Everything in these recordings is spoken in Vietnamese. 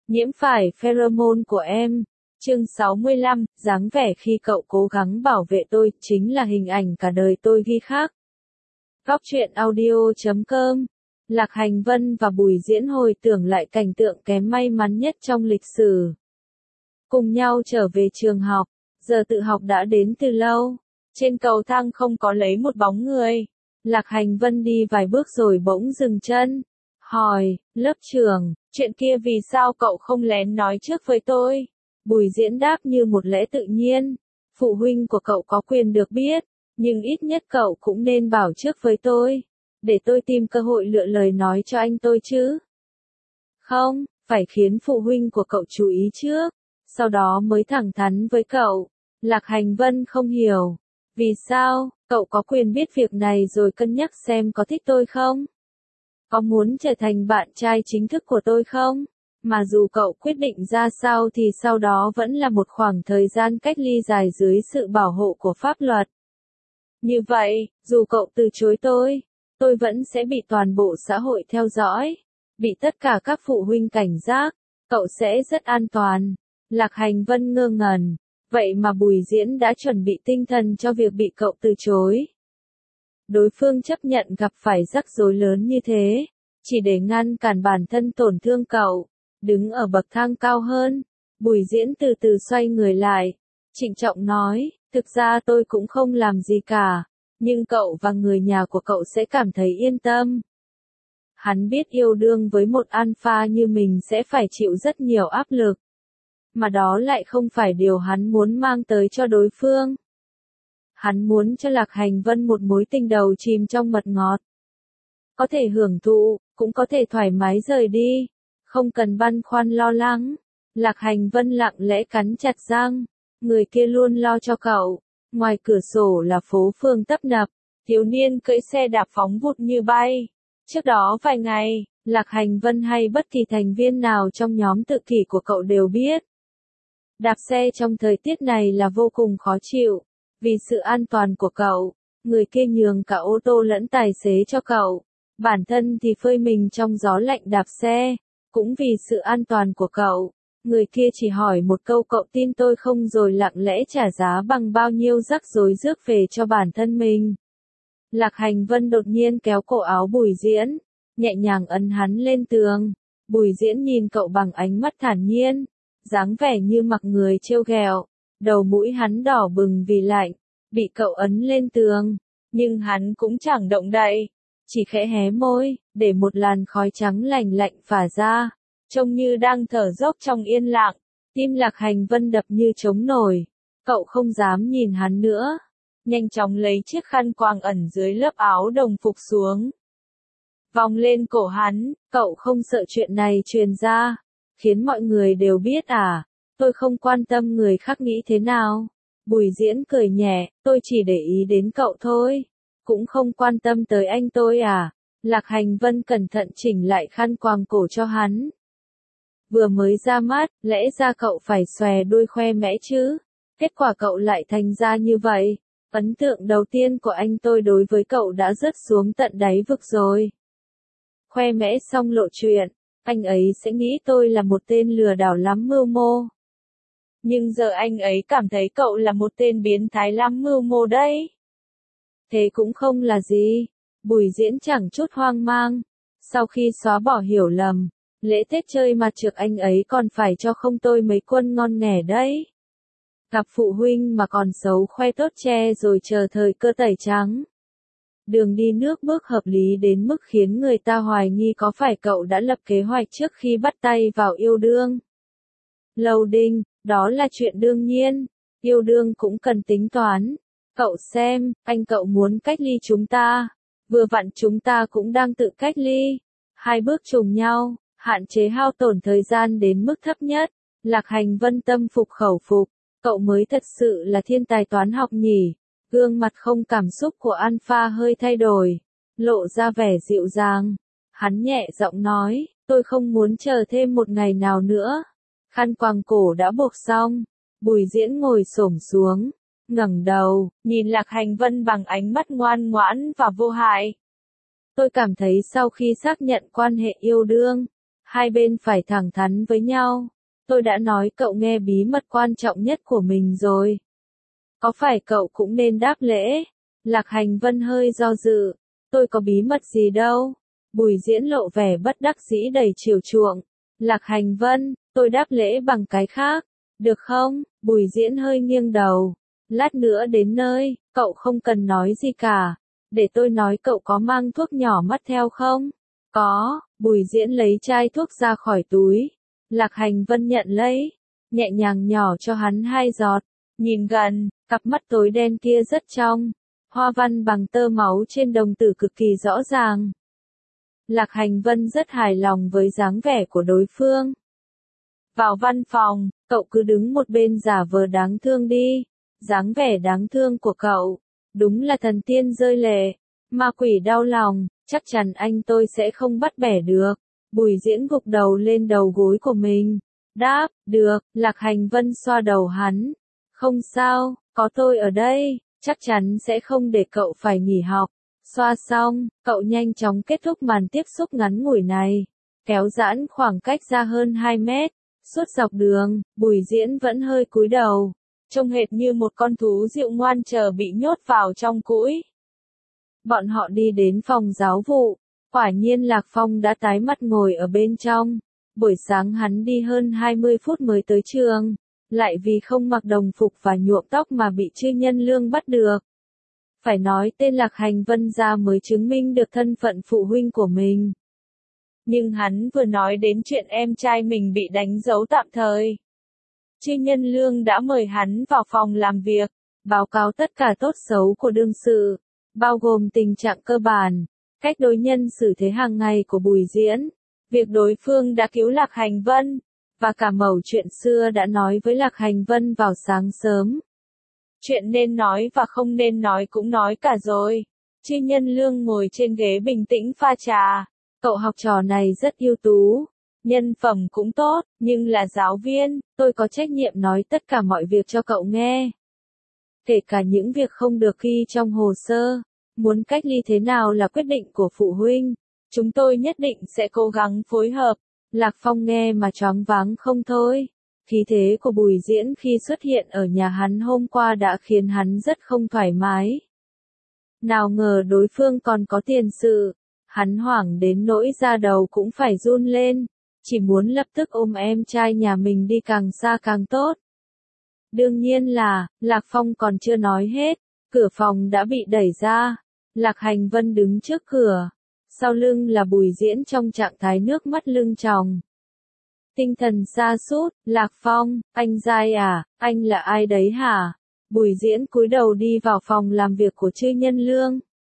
Nhiễm phải pheromone của em. Chương 65, dáng vẻ khi cậu cố gắng bảo vệ tôi, chính là hình ảnh cả đời tôi ghi khắc. Góc truyện audio.com. Lạc Hành Vân và Bùi Diễn hồi tưởng lại cảnh tượng kém may mắn nhất trong lịch sử. Cùng nhau trở về trường học, giờ tự học đã đến từ lâu. Trên cầu thang không có lấy một bóng người. Lạc Hành Vân đi vài bước rồi bỗng dừng chân. Hỏi, lớp trưởng, chuyện kia vì sao cậu không lén nói trước với tôi? Bùi Diễn đáp như một lẽ tự nhiên. Phụ huynh của cậu có quyền được biết, nhưng ít nhất cậu cũng nên bảo trước với tôi, để tôi tìm cơ hội lựa lời nói cho anh tôi chứ. Không, phải khiến phụ huynh của cậu chú ý trước, sau đó mới thẳng thắn với cậu. Lạc Hành Vân không hiểu. Vì sao, cậu có quyền biết việc này rồi cân nhắc xem có thích tôi không? Có muốn trở thành bạn trai chính thức của tôi không? Mà dù cậu quyết định ra sao thì sau đó vẫn là một khoảng thời gian cách ly dài dưới sự bảo hộ của pháp luật. Như vậy, dù cậu từ chối tôi vẫn sẽ bị toàn bộ xã hội theo dõi, bị tất cả các phụ huynh cảnh giác, cậu sẽ rất an toàn. Lạc Hành Vân ngơ ngẩn, vậy mà Bùi Diễn đã chuẩn bị tinh thần cho việc bị cậu từ chối. Đối phương chấp nhận gặp phải rắc rối lớn như thế, chỉ để ngăn cản bản thân tổn thương cậu. Đứng ở bậc thang cao hơn, Bùi Diễn từ từ xoay người lại, trịnh trọng nói, thực ra tôi cũng không làm gì cả, nhưng cậu và người nhà của cậu sẽ cảm thấy yên tâm. Hắn biết yêu đương với một alpha như mình sẽ phải chịu rất nhiều áp lực, mà đó lại không phải điều hắn muốn mang tới cho đối phương. Hắn muốn cho Lạc Hành Vân một mối tình đầu chìm trong mật ngọt. Có thể hưởng thụ, cũng có thể thoải mái rời đi. Không cần băn khoăn lo lắng. Lạc Hành Vân lặng lẽ cắn chặt răng. Người kia luôn lo cho cậu. Ngoài cửa sổ là phố phường tấp nập. Thiếu niên cưỡi xe đạp phóng vụt như bay. Trước đó vài ngày, Lạc Hành Vân hay bất kỳ thành viên nào trong nhóm tự kỷ của cậu đều biết. Đạp xe trong thời tiết này là vô cùng khó chịu. Vì sự an toàn của cậu, người kia nhường cả ô tô lẫn tài xế cho cậu. Bản thân thì phơi mình trong gió lạnh đạp xe. Cũng vì sự an toàn của cậu, người kia chỉ hỏi một câu cậu tin tôi không rồi lặng lẽ trả giá bằng bao nhiêu rắc rối rước về cho bản thân mình. Lạc Hành Vân đột nhiên kéo cổ áo Bùi Diễn, nhẹ nhàng ấn hắn lên tường. Bùi Diễn nhìn cậu bằng ánh mắt thản nhiên, dáng vẻ như mặc người trêu ghẹo. Đầu mũi hắn đỏ bừng vì lạnh, bị cậu ấn lên tường, nhưng hắn cũng chẳng động đậy. Chỉ khẽ hé môi, để một làn khói trắng lành lạnh phả ra, trông như đang thở dốc trong yên lặng. Tim Lạc Hành Vân đập như trống nổi, cậu không dám nhìn hắn nữa. Nhanh chóng lấy chiếc khăn quàng ẩn dưới lớp áo đồng phục xuống. Vòng lên cổ hắn, cậu không sợ chuyện này truyền ra, khiến mọi người đều biết à? Tôi không quan tâm người khác nghĩ thế nào. Bùi Diễn cười nhẹ, tôi chỉ để ý đến cậu thôi. Cũng không quan tâm tới anh tôi à? Lạc Hành Vân cẩn thận chỉnh lại khăn quàng cổ cho hắn. Vừa mới ra mắt, lẽ ra cậu phải xòe đuôi khoe mẽ chứ. Kết quả cậu lại thành ra như vậy. Ấn tượng đầu tiên của anh tôi đối với cậu đã rớt xuống tận đáy vực rồi. Khoe mẽ xong lộ chuyện, anh ấy sẽ nghĩ tôi là một tên lừa đảo lắm mưu mô. Nhưng giờ anh ấy cảm thấy cậu là một tên biến thái lắm mưu mô đấy. Thế cũng không là gì. Bùi Diễn chẳng chút hoang mang. Sau khi xóa bỏ hiểu lầm, lễ Tết chơi mặt trược anh ấy còn phải cho không tôi mấy quân ngon nghẻ đấy. Gặp phụ huynh mà còn xấu khoe tốt che rồi chờ thời cơ tẩy trắng. Đường đi nước bước hợp lý đến mức khiến người ta hoài nghi có phải cậu đã lập kế hoạch trước khi bắt tay vào yêu đương. Loading, đó là chuyện đương nhiên. Yêu đương cũng cần tính toán. Cậu xem, anh cậu muốn cách ly chúng ta. Vừa vặn chúng ta cũng đang tự cách ly. Hai bước trùng nhau, hạn chế hao tổn thời gian đến mức thấp nhất. Lạc Hành Vân tâm phục khẩu phục. Cậu mới thật sự là thiên tài toán học nhỉ. Gương mặt không cảm xúc của Alpha hơi thay đổi, lộ ra vẻ dịu dàng. Hắn nhẹ giọng nói, tôi không muốn chờ thêm một ngày nào nữa. Khăn quàng cổ đã buộc xong. Bùi Diễn ngồi xổm xuống, ngẩng đầu, nhìn Lạc Hành Vân bằng ánh mắt ngoan ngoãn và vô hại. Tôi cảm thấy sau khi xác nhận quan hệ yêu đương, Hai bên phải thẳng thắn với nhau. Tôi đã nói cậu nghe bí mật quan trọng nhất của mình rồi. Có phải cậu cũng nên đáp lễ? Lạc Hành Vân hơi do dự. Tôi có bí mật gì đâu. Bùi Diễn lộ vẻ bất đắc dĩ đầy chiều chuộng. Lạc Hành Vân, tôi đáp lễ bằng cái khác. Được không? Bùi Diễn hơi nghiêng đầu. Lát nữa đến nơi, cậu không cần nói gì cả. Để tôi nói cậu có mang thuốc nhỏ mắt theo không? Có, Bùi Diễn lấy chai thuốc ra khỏi túi. Lạc Hành Vân nhận lấy, nhẹ nhàng nhỏ cho hắn 2 giọt. Nhìn gần, cặp mắt tối đen kia rất trong. Hoa văn bằng tơ máu trên đồng tử cực kỳ rõ ràng. Lạc Hành Vân rất hài lòng với dáng vẻ của đối phương. Vào văn phòng, cậu cứ đứng một bên giả vờ đáng thương đi. Dáng vẻ đáng thương của cậu, đúng là thần tiên rơi lệ. Ma quỷ đau lòng, chắc chắn anh tôi sẽ không bắt bẻ được. Bùi Diễn gục đầu lên đầu gối của mình. Đáp, được, Lạc Hành Vân xoa đầu hắn. Không sao, có tôi ở đây, chắc chắn sẽ không để cậu phải nghỉ học. Xoa xong, cậu nhanh chóng kết thúc màn tiếp xúc ngắn ngủi này. Kéo giãn khoảng cách ra hơn 2 mét. Suốt dọc đường, Bùi Diễn vẫn hơi cúi đầu. Trông hệt như một con thú dịu ngoan chờ bị nhốt vào trong cũi. Bọn họ đi đến phòng giáo vụ. Quả nhiên Lạc Phong đã tái mặt ngồi ở bên trong. Buổi sáng hắn đi hơn 20 phút mới tới trường. Lại vì không mặc đồng phục và nhuộm tóc mà bị Chư Nhân Lương bắt được. Phải nói tên Lạc Hành Vân ra mới chứng minh được thân phận phụ huynh của mình. Nhưng hắn vừa nói đến chuyện em trai mình bị đánh dấu tạm thời. Chư Nhân Lương đã mời hắn vào phòng làm việc, báo cáo tất cả tốt xấu của đương sự, bao gồm tình trạng cơ bản, cách đối nhân xử thế hàng ngày của Bùi Diễn, việc đối phương đã cứu Lạc Hành Vân, và cả mẩu chuyện xưa đã nói với Lạc Hành Vân vào sáng sớm. Chuyện nên nói và không nên nói cũng nói cả rồi. Chư Nhân Lương ngồi trên ghế bình tĩnh pha trà. Cậu học trò này rất ưu tú, nhân phẩm cũng tốt, nhưng là giáo viên, tôi có trách nhiệm nói tất cả mọi việc cho cậu nghe. Kể cả những việc không được ghi trong hồ sơ, muốn cách ly thế nào là quyết định của phụ huynh. Chúng tôi nhất định sẽ cố gắng phối hợp. Lạc Phong nghe mà choáng váng không thôi. Khí thế của Bùi Diễn khi xuất hiện ở nhà hắn hôm qua đã khiến hắn rất không thoải mái. Nào ngờ đối phương còn có tiền sự. Hắn hoảng đến nỗi da đầu cũng phải run lên, chỉ muốn lập tức ôm em trai nhà mình đi càng xa càng tốt. Đương nhiên là, Lạc Phong còn chưa nói hết, cửa phòng đã bị đẩy ra. Lạc Hành Vân đứng trước cửa, sau lưng là Bùi Diễn trong trạng thái nước mắt lưng tròng. Tinh thần sa sút, Lạc Phong, anh dai à, anh là ai đấy hả? Bùi Diễn cúi đầu đi vào phòng làm việc của Chư Nhân Lương.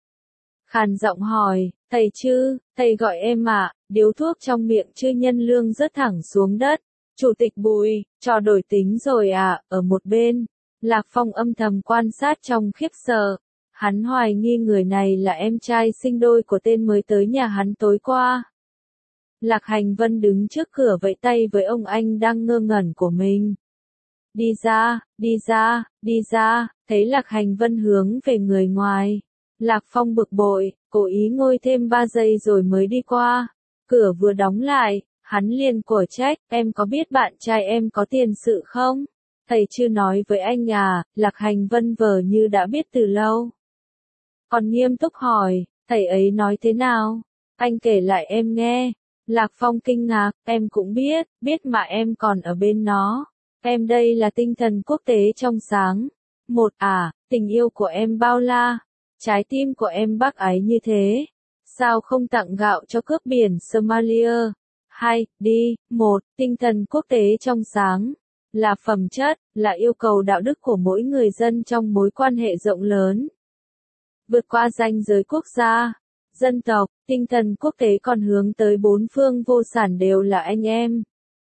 Khàn giọng hỏi, thầy Chư, thầy gọi em ạ. Điếu thuốc trong miệng Chư Nhân Lương rớt thẳng xuống đất. Chủ tịch Bùi, trò đổi tính rồi à, ở một bên. Lạc Phong âm thầm quan sát trong khiếp sợ. Hắn hoài nghi người này là em trai sinh đôi của tên mới tới nhà hắn tối qua. Lạc Hành Vân đứng trước cửa vẫy tay với ông anh đang ngơ ngẩn của mình. Đi ra, đi ra, đi ra, thấy Lạc Hành Vân hướng về người ngoài. Lạc Phong bực bội, cố ý ngồi thêm 3 giây rồi mới đi qua. Cửa vừa đóng lại, hắn liền cổ trách, em có biết bạn trai em có tiền sự không? Thầy chưa nói với anh à, Lạc Hành Vân vờ như đã biết từ lâu. Còn nghiêm túc hỏi, thầy ấy nói thế nào? Anh kể lại em nghe. Lạc Phong kinh ngạc, em cũng biết mà em còn ở bên nó. Em đây là tinh thần quốc tế trong sáng. Một à, tình yêu của em bao la. Trái tim của em bác ái như thế. Sao không tặng gạo cho cướp biển Somalia? 2. Đi. 1. Tinh thần quốc tế trong sáng. Là phẩm chất, là yêu cầu đạo đức của mỗi người dân trong mối quan hệ rộng lớn. Vượt qua ranh giới quốc gia, dân tộc, tinh thần quốc tế còn hướng tới 4 phương vô sản đều là anh em.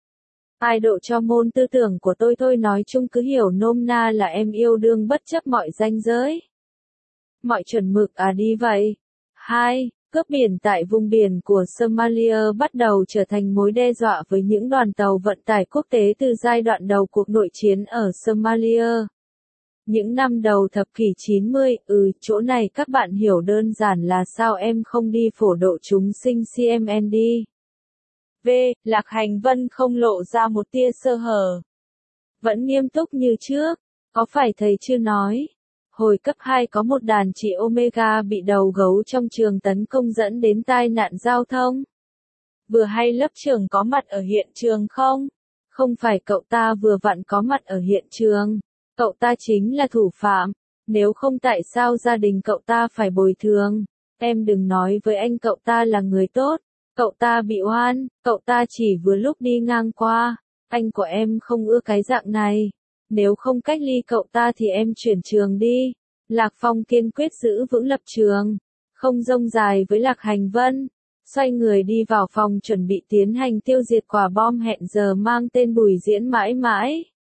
Ai độ cho môn tư tưởng của tôi nói chung cứ hiểu nôm na là em yêu đương bất chấp mọi ranh giới. Mọi chuẩn mực à đi vậy. 2. Cướp biển tại vùng biển của Somalia bắt đầu trở thành mối đe dọa với những đoàn tàu vận tải quốc tế từ giai đoạn đầu cuộc nội chiến ở Somalia. Những năm đầu thập kỷ 90, chỗ này các bạn hiểu đơn giản là sao em không đi phổ độ chúng sinh CMND. V. Lạc Hành Vân không lộ ra một tia sơ hở. Vẫn nghiêm túc như trước. Có phải thầy chưa nói? Hồi cấp 2 có một đàn chị Omega bị đầu gấu trong trường tấn công dẫn đến tai nạn giao thông. Vừa hay lớp trưởng có mặt ở hiện trường không? Không phải cậu ta vừa vặn có mặt ở hiện trường. Cậu ta chính là thủ phạm. Nếu không tại sao gia đình cậu ta phải bồi thường? Em đừng nói với anh cậu ta là người tốt. Cậu ta bị oan, cậu ta chỉ vừa lúc đi ngang qua. Anh của em không ưa cái dạng này. Nếu không cách ly cậu ta thì em chuyển trường đi. Lạc Phong kiên quyết giữ vững lập trường. Không rông dài với Lạc Hành Vân. Xoay người đi vào phòng chuẩn bị tiến hành tiêu diệt quả bom hẹn giờ mang tên Bùi Diễn mãi mãi.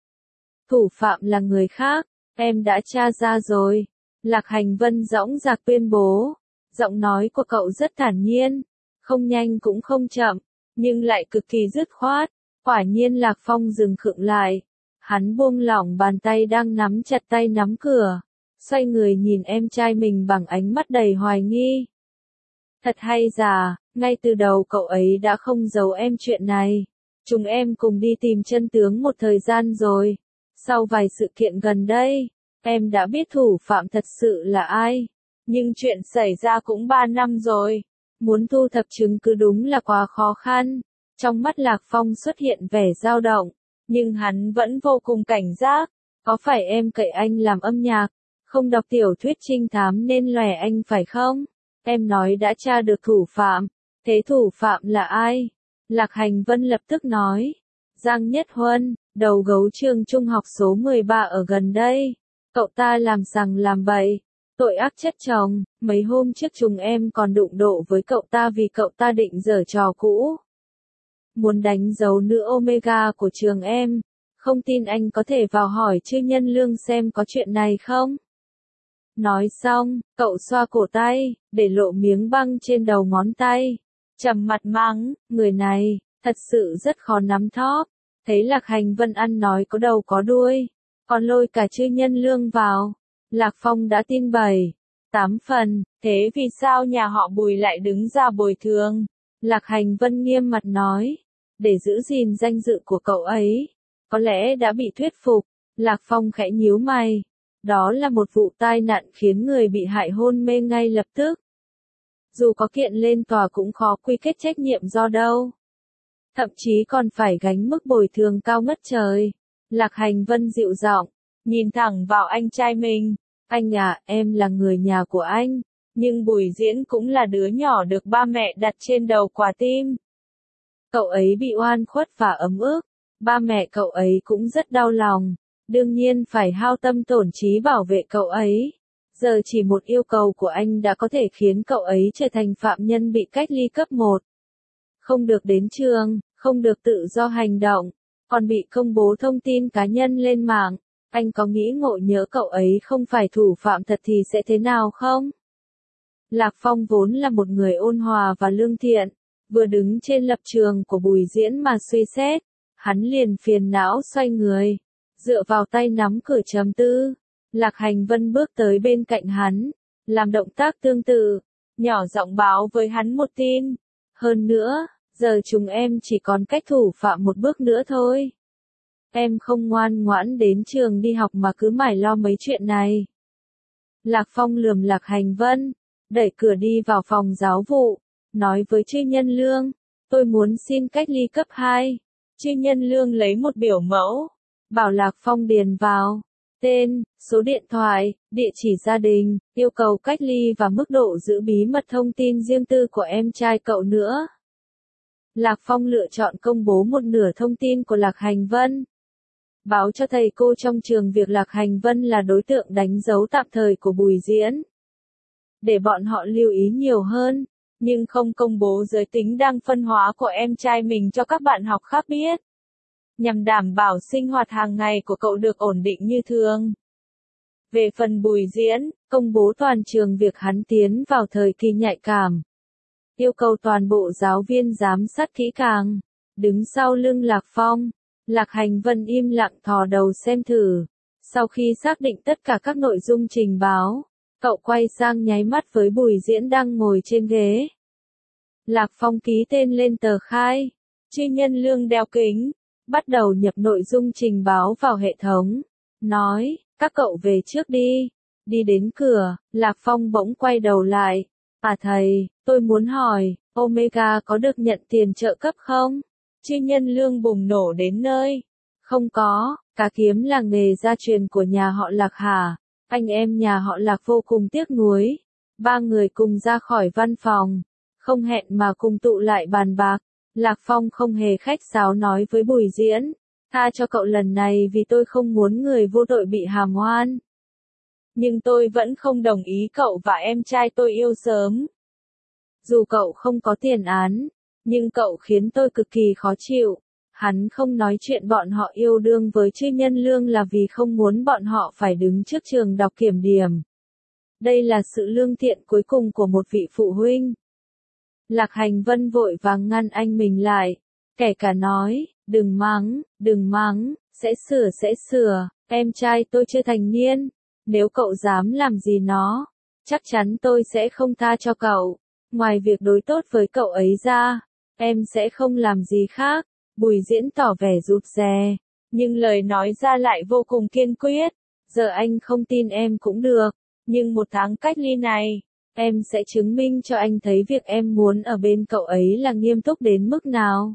Thủ phạm là người khác, em đã tra ra rồi. Lạc Hành Vân dõng dạc tuyên bố. Giọng nói của cậu rất thản nhiên, không nhanh cũng không chậm, nhưng lại cực kỳ dứt khoát. Quả nhiên Lạc Phong dừng khựng lại. Hắn buông lỏng bàn tay đang nắm chặt tay nắm cửa. Xoay người nhìn em trai mình bằng ánh mắt đầy hoài nghi. Thật hay giả, ngay từ đầu cậu ấy đã không giấu em chuyện này. Chúng em cùng đi tìm chân tướng một thời gian rồi. Sau vài sự kiện gần đây, em đã biết thủ phạm thật sự là ai. Nhưng chuyện xảy ra cũng 3 năm rồi. Muốn thu thập chứng cứ đúng là quá khó khăn. Trong mắt Lạc Phong xuất hiện vẻ dao động, nhưng hắn vẫn vô cùng cảnh giác. Có phải em cậy anh làm âm nhạc, không đọc tiểu thuyết trinh thám nên lòe anh phải không? Em nói đã tra được thủ phạm. Thế thủ phạm là ai? Lạc Hành Vân lập tức nói. Giang Nhất Huân, đầu gấu trường trung học số 13 ở gần đây. Cậu ta làm sằng làm bậy. Tội ác chất chồng, mấy hôm trước chúng em còn đụng độ với cậu ta vì cậu ta định giở trò cũ. Muốn đánh dấu nữ Omega của trường em. Không tin anh có thể vào hỏi Chư Nhân Lương xem có chuyện này không? Nói xong, cậu xoa cổ tay, để lộ miếng băng trên đầu ngón tay. Trầm mặt mắng, người này, thật sự rất khó nắm thóp. Thấy Lạc Hành Vân ăn nói có đầu có đuôi, còn lôi cả Chư Nhân Lương vào. Lạc Phong đã tin 7, 8 phần, thế vì sao nhà họ Bùi lại đứng ra bồi thường? Lạc Hành Vân nghiêm mặt nói, để giữ gìn danh dự của cậu ấy. Có lẽ đã bị thuyết phục. Lạc Phong khẽ nhíu mày. Đó là một vụ tai nạn khiến người bị hại hôn mê ngay lập tức. Dù có kiện lên tòa cũng khó quy kết trách nhiệm do đâu. Thậm chí còn phải gánh mức bồi thường cao ngất trời. Lạc Hành Vân dịu giọng, nhìn thẳng vào anh trai mình. Anh à, em là người nhà của anh, nhưng Bùi Diễn cũng là đứa nhỏ được ba mẹ đặt trên đầu quả tim. Cậu ấy bị oan khuất và ấm ức. Ba mẹ cậu ấy cũng rất đau lòng. Đương nhiên phải hao tâm tổn trí bảo vệ cậu ấy. Giờ chỉ một yêu cầu của anh đã có thể khiến cậu ấy trở thành phạm nhân bị cách ly cấp 1. Không được đến trường, không được tự do hành động, còn bị công bố thông tin cá nhân lên mạng. Anh có nghĩ ngộ nhỡ cậu ấy không phải thủ phạm thật thì sẽ thế nào không? Lạc Phong vốn là một người ôn hòa và lương thiện, vừa đứng trên lập trường của Bùi Diễn mà suy xét, hắn liền phiền não xoay người, dựa vào tay nắm cửa trầm tư. Lạc Hành Vân bước tới bên cạnh hắn, làm động tác tương tự, nhỏ giọng báo với hắn một tin. Hơn nữa, giờ chúng em chỉ còn cách thủ phạm một bước nữa thôi. Em không ngoan ngoãn đến trường đi học mà cứ mải lo mấy chuyện này. Lạc Phong lườm Lạc Hành Vân, đẩy cửa đi vào phòng giáo vụ, nói với Chư Nhân Lương, tôi muốn xin cách ly cấp 2. Chư Nhân Lương lấy một biểu mẫu, bảo Lạc Phong điền vào tên, số điện thoại, địa chỉ gia đình, yêu cầu cách ly và mức độ giữ bí mật thông tin riêng tư của em trai cậu nữa. Lạc Phong lựa chọn công bố một nửa thông tin của Lạc Hành Vân. Báo cho thầy cô trong trường việc Lạc Hành Vân là đối tượng đánh dấu tạm thời của Bùi Diễn. Để bọn họ lưu ý nhiều hơn, nhưng không công bố giới tính đang phân hóa của em trai mình cho các bạn học khác biết. Nhằm đảm bảo sinh hoạt hàng ngày của cậu được ổn định như thường. Về phần Bùi Diễn, công bố toàn trường việc hắn tiến vào thời kỳ nhạy cảm. Yêu cầu toàn bộ giáo viên giám sát kỹ càng. Đứng sau lưng Lạc Phong, Lạc Hành Vân im lặng thò đầu xem thử. Sau khi xác định tất cả các nội dung trình báo, cậu quay sang nháy mắt với Bùi Diễn đang ngồi trên ghế. Lạc Phong ký tên lên tờ khai. Chư Nhân Lương đeo kính, bắt đầu nhập nội dung trình báo vào hệ thống. Nói, các cậu về trước đi. Đi đến cửa, Lạc Phong bỗng quay đầu lại. À thầy, tôi muốn hỏi, Omega có được nhận tiền trợ cấp không? Chư Nhân Lương bùng nổ đến nơi. Không có, cá kiếm là nghề gia truyền của nhà họ Lạc hả? Anh em nhà họ Lạc vô cùng tiếc nuối. Ba người cùng ra khỏi văn phòng, không hẹn mà cùng tụ lại bàn bạc. Lạc Phong không hề khách sáo nói với Bùi Diễn, tha cho cậu lần này vì tôi không muốn người vô tội bị hàm oan. Nhưng tôi vẫn không đồng ý cậu và em trai tôi yêu sớm. Dù cậu không có tiền án, nhưng cậu khiến tôi cực kỳ khó chịu. Hắn không nói chuyện bọn họ yêu đương với Chư Nhân Lương là vì không muốn bọn họ phải đứng trước trường đọc kiểm điểm. Đây là sự lương thiện cuối cùng của một vị phụ huynh. Lạc Hành Vân vội vàng ngăn anh mình lại, kể cả nói, đừng mắng, sẽ sửa, em trai tôi chưa thành niên, nếu cậu dám làm gì nó, chắc chắn tôi sẽ không tha cho cậu, ngoài việc đối tốt với cậu ấy ra, em sẽ không làm gì khác. Bùi Diễn tỏ vẻ rụt rè, nhưng lời nói ra lại vô cùng kiên quyết, giờ anh không tin em cũng được, nhưng 1 tháng cách ly này, em sẽ chứng minh cho anh thấy việc em muốn ở bên cậu ấy là nghiêm túc đến mức nào.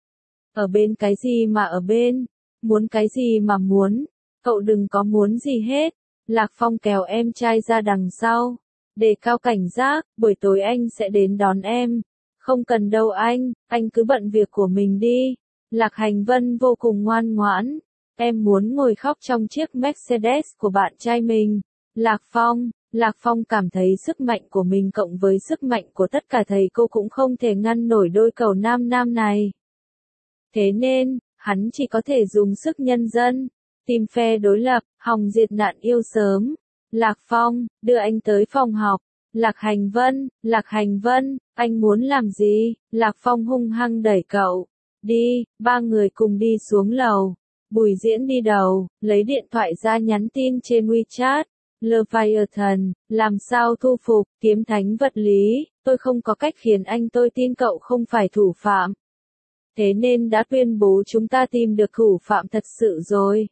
Ở bên cái gì mà ở bên, muốn cái gì mà muốn, cậu đừng có muốn gì hết. Lạc Phong kéo em trai ra đằng sau, đề cao cảnh giác, buổi tối anh sẽ đến đón em. Không cần đâu anh cứ bận việc của mình đi. Lạc Hành Vân vô cùng ngoan ngoãn, em muốn ngồi khóc trong chiếc Mercedes của bạn trai mình. Lạc Phong cảm thấy sức mạnh của mình cộng với sức mạnh của tất cả thầy cô cũng không thể ngăn nổi đôi cầu nam này. Thế nên, hắn chỉ có thể dùng sức nhân dân, tìm phe đối lập, hòng diệt nạn yêu sớm. Lạc Phong, đưa anh tới phòng học. Lạc Hành Vân, anh muốn làm gì? Lạc Phong hung hăng đẩy cậu. Đi, ba người cùng đi xuống lầu. Bùi Diễn đi đầu, lấy điện thoại ra nhắn tin trên WeChat. Leviathan, làm sao thu phục, kiếm thánh vật lý, tôi không có cách khiến anh tôi tin cậu không phải thủ phạm. Thế nên đã tuyên bố chúng ta tìm được thủ phạm thật sự rồi.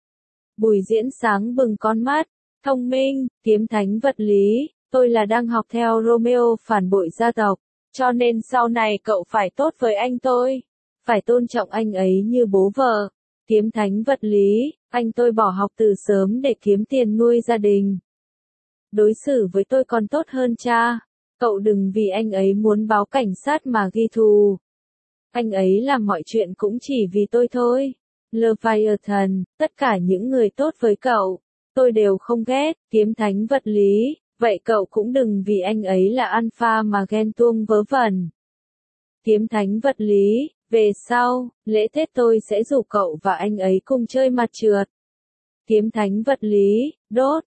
Bùi Diễn sáng bừng con mắt, thông minh, kiếm thánh vật lý, tôi là đang học theo Romeo phản bội gia tộc, cho nên sau này cậu phải tốt với anh tôi, phải tôn trọng anh ấy như bố vợ. Kiếm thánh vật lý, anh tôi bỏ học từ sớm để kiếm tiền nuôi gia đình. Đối xử với tôi còn tốt hơn cha, cậu đừng vì anh ấy muốn báo cảnh sát mà ghi thù. Anh ấy làm mọi chuyện cũng chỉ vì tôi thôi. Leviathan, tất cả những người tốt với cậu, tôi đều không ghét. Kiếm thánh vật lý, vậy cậu cũng đừng vì anh ấy là alpha mà ghen tuông vớ vẩn. Kiếm thánh vật lý, về sau, lễ Tết tôi sẽ rủ cậu và anh ấy cùng chơi mặt trượt. Kiếm thánh vật lý, đốt,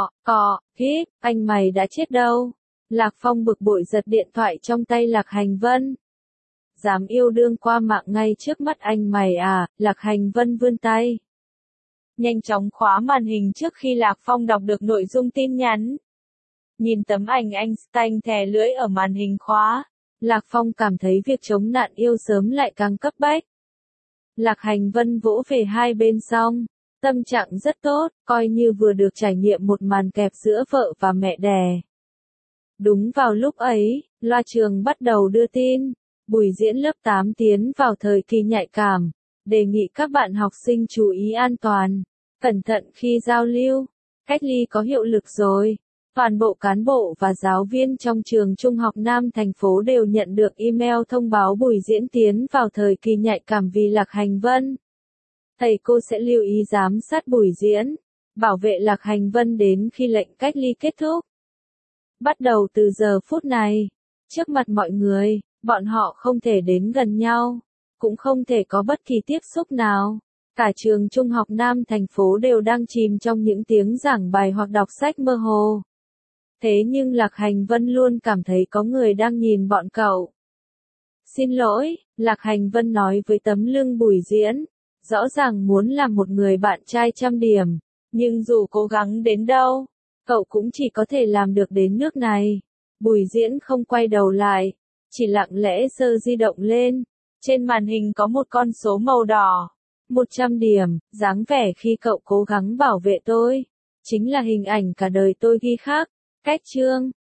kíp, anh mày đã chết đâu. Lạc Phong bực bội giật điện thoại trong tay Lạc Hành Vân. Dám yêu đương qua mạng ngay trước mắt anh mày à? Lạc Hành Vân vươn tay, nhanh chóng khóa màn hình trước khi Lạc Phong đọc được nội dung tin nhắn. Nhìn tấm ảnh Einstein thè lưỡi ở màn hình khóa, Lạc Phong cảm thấy việc chống nạn yêu sớm lại càng cấp bách. Lạc Hành Vân vỗ về hai bên xong, tâm trạng rất tốt, coi như vừa được trải nghiệm một màn kẹp giữa vợ và mẹ đẻ. Đúng vào lúc ấy, loa trường bắt đầu đưa tin, Bùi Diễn lớp 8 tiến vào thời kỳ nhạy cảm, đề nghị các bạn học sinh chú ý an toàn, cẩn thận khi giao lưu, cách ly có hiệu lực rồi. Toàn bộ cán bộ và giáo viên trong trường trung học Nam thành phố đều nhận được email thông báo Bùi Diễn tiến vào thời kỳ nhạy cảm vì Lạc Hành Vân. Thầy cô sẽ lưu ý giám sát Bùi Diễn, bảo vệ Lạc Hành Vân đến khi lệnh cách ly kết thúc. Bắt đầu từ giờ phút này, trước mặt mọi người, bọn họ không thể đến gần nhau, cũng không thể có bất kỳ tiếp xúc nào. Cả trường trung học Nam thành phố đều đang chìm trong những tiếng giảng bài hoặc đọc sách mơ hồ. Thế nhưng Lạc Hành Vân luôn cảm thấy có người đang nhìn bọn cậu. Xin lỗi, Lạc Hành Vân nói với tấm lưng Bùi Diễn, rõ ràng muốn làm một người bạn trai 100 điểm, nhưng dù cố gắng đến đâu, cậu cũng chỉ có thể làm được đến nước này. Bùi Diễn không quay đầu lại, chỉ lặng lẽ giơ di động lên, Trên màn hình có một con số màu đỏ. 100 điểm, dáng vẻ khi cậu cố gắng bảo vệ tôi. Chính là hình ảnh cả đời tôi ghi khắc. Cách chương